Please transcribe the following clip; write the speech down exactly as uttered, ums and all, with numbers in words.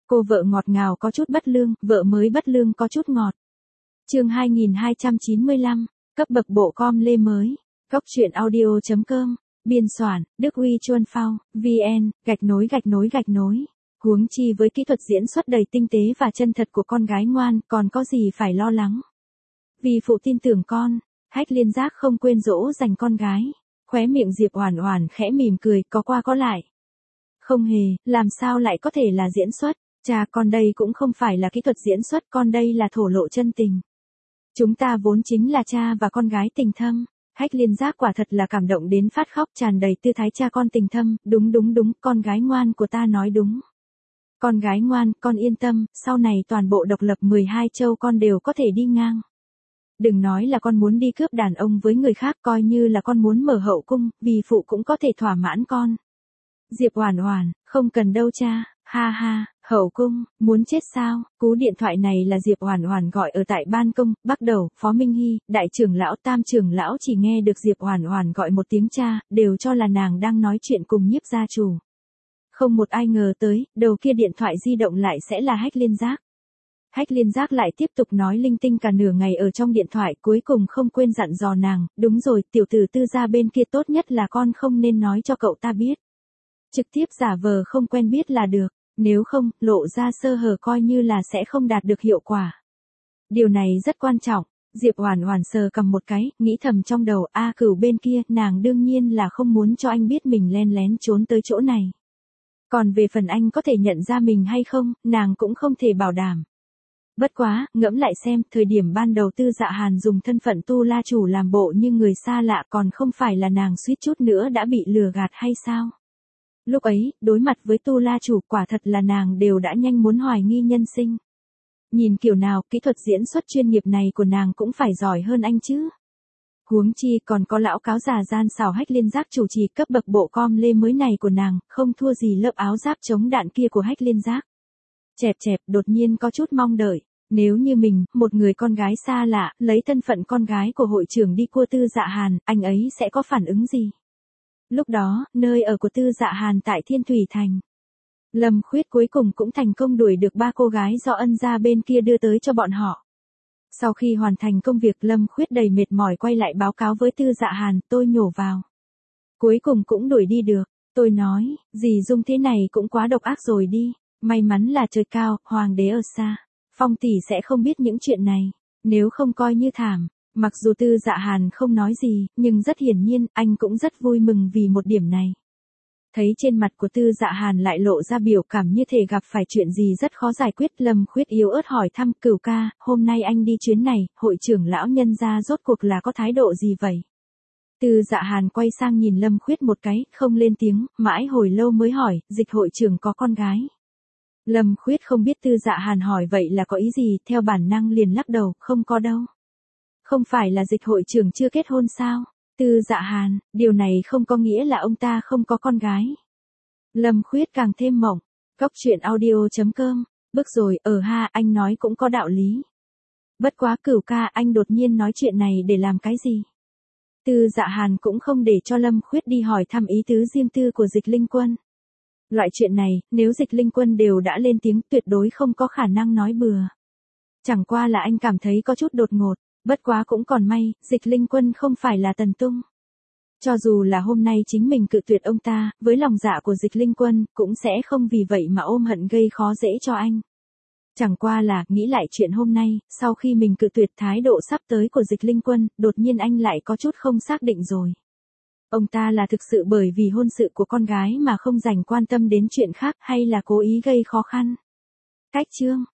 Cô vợ ngọt ngào có chút bất lương, vợ mới bất lương có chút ngọt. Chương hai nghìn hai trăm chín mươi lăm, cấp bậc bộ com lê mới. Góc truyện audio chấm com, biên soạn, Đức Uy Chuân Phao, vn, gạch nối gạch nối gạch nối. Huống chi với kỹ thuật diễn xuất đầy tinh tế và chân thật của con gái ngoan, còn có gì phải lo lắng. Vì phụ tin tưởng con, Hách Liên Giác không quên dỗ dành con gái. Khóe miệng Diệp Oản Oản khẽ mỉm cười, có qua có lại. Không hề, làm sao lại có thể là diễn xuất, cha con đây cũng không phải là kỹ thuật diễn xuất, con đây là thổ lộ chân tình. Chúng ta vốn chính là cha và con gái tình thâm. Hách Liên Giác quả thật là cảm động đến phát khóc, tràn đầy tư thái cha con tình thâm, đúng đúng đúng, con gái ngoan của ta nói đúng. Con gái ngoan, con yên tâm, sau này toàn bộ độc lập mười hai châu con đều có thể đi ngang. Đừng nói là con muốn đi cướp đàn ông với người khác, coi như là con muốn mở hậu cung, vì phụ cũng có thể thỏa mãn con. Diệp Oản Oản, không cần đâu cha, ha ha, hậu cung, muốn chết sao? Cú điện thoại này là Diệp Oản Oản gọi ở tại ban công, bắt đầu, Phó Minh Hy, đại trưởng lão, tam trưởng lão chỉ nghe được Diệp Oản Oản gọi một tiếng cha, đều cho là nàng đang nói chuyện cùng Nhiếp gia chủ. Không một ai ngờ tới, đầu kia điện thoại di động lại sẽ là Hách Liên Giác. Hách Liên Giác lại tiếp tục nói linh tinh cả nửa ngày ở trong điện thoại, cuối cùng không quên dặn dò nàng, đúng rồi, tiểu tử Tư gia bên kia tốt nhất là con không nên nói cho cậu ta biết. Trực tiếp giả vờ không quen biết là được, nếu không, lộ ra sơ hở coi như là sẽ không đạt được hiệu quả. Điều này rất quan trọng. Diệp Oản Oản sờ cầm một cái, nghĩ thầm trong đầu, A Cửu bên kia, nàng đương nhiên là không muốn cho anh biết mình len lén trốn tới chỗ này. Còn về phần anh có thể nhận ra mình hay không, nàng cũng không thể bảo đảm. Bất quá, ngẫm lại xem, thời điểm ban đầu Tư Dạ Hàn dùng thân phận Tu La chủ làm bộ như người xa lạ, còn không phải là nàng suýt chút nữa đã bị lừa gạt hay sao? Lúc ấy, đối mặt với Tu La chủ, quả thật là nàng đều đã nhanh muốn hoài nghi nhân sinh. Nhìn kiểu nào, kỹ thuật diễn xuất chuyên nghiệp này của nàng cũng phải giỏi hơn anh chứ. Huống chi còn có lão cáo già gian xảo Hách Liên Giác chủ trì, cấp bậc bộ com lê mới này của nàng, không thua gì lớp áo giáp chống đạn kia của Hách Liên Giác. Chẹp chẹp, đột nhiên có chút mong đợi. Nếu như mình, một người con gái xa lạ, lấy thân phận con gái của hội trưởng đi cua Tư Dạ Hàn, anh ấy sẽ có phản ứng gì? Lúc đó, nơi ở của Tư Dạ Hàn tại Thiên Thủy Thành. Lâm Khuyết cuối cùng cũng thành công đuổi được ba cô gái do ân gia bên kia đưa tới cho bọn họ. Sau khi hoàn thành công việc, Lâm Khuyết đầy mệt mỏi quay lại báo cáo với Tư Dạ Hàn, tôi nhổ vào. Cuối cùng cũng đuổi đi được. Tôi nói, dì Dung thế này cũng quá độc ác rồi đi. May mắn là trời cao, hoàng đế ở xa. Phong tỷ sẽ không biết những chuyện này. Nếu không coi như thảm. Mặc dù Tư Dạ Hàn không nói gì, nhưng rất hiển nhiên, anh cũng rất vui mừng vì một điểm này. Thấy trên mặt của Tư Dạ Hàn lại lộ ra biểu cảm như thể gặp phải chuyện gì rất khó giải quyết, Lâm Khuyết yếu ớt hỏi thăm, Cửu ca, hôm nay anh đi chuyến này, hội trưởng lão nhân gia rốt cuộc là có thái độ gì vậy? Tư Dạ Hàn quay sang nhìn Lâm Khuyết một cái, không lên tiếng, mãi hồi lâu mới hỏi, Dịch hội trưởng có con gái. Lâm Khuyết không biết Tư Dạ Hàn hỏi vậy là có ý gì, theo bản năng liền lắc đầu, không có đâu. Không phải là Dịch hội trưởng chưa kết hôn sao? Tư Dạ Hàn, điều này không có nghĩa là ông ta không có con gái. Lâm Khuyết càng thêm mộng. Góc truyện audio chấm com, bức rồi, ở ha, anh nói cũng có đạo lý. Bất quá Cửu ca, anh đột nhiên nói chuyện này để làm cái gì? Tư Dạ Hàn cũng không để cho Lâm Khuyết đi hỏi thăm ý tứ riêng tư của Dịch Linh Quân. Loại chuyện này, nếu Dịch Linh Quân đều đã lên tiếng, tuyệt đối không có khả năng nói bừa. Chẳng qua là anh cảm thấy có chút đột ngột. Bất quá cũng còn may, Dịch Linh Quân không phải là Tần Tung. Cho dù là hôm nay chính mình cự tuyệt ông ta, với lòng dạ của Dịch Linh Quân, cũng sẽ không vì vậy mà ôm hận gây khó dễ cho anh. Chẳng qua là, nghĩ lại chuyện hôm nay, sau khi mình cự tuyệt thái độ sắp tới của Dịch Linh Quân, đột nhiên anh lại có chút không xác định rồi. Ông ta là thực sự bởi vì hôn sự của con gái mà không dành quan tâm đến chuyện khác, hay là cố ý gây khó khăn? Cách chương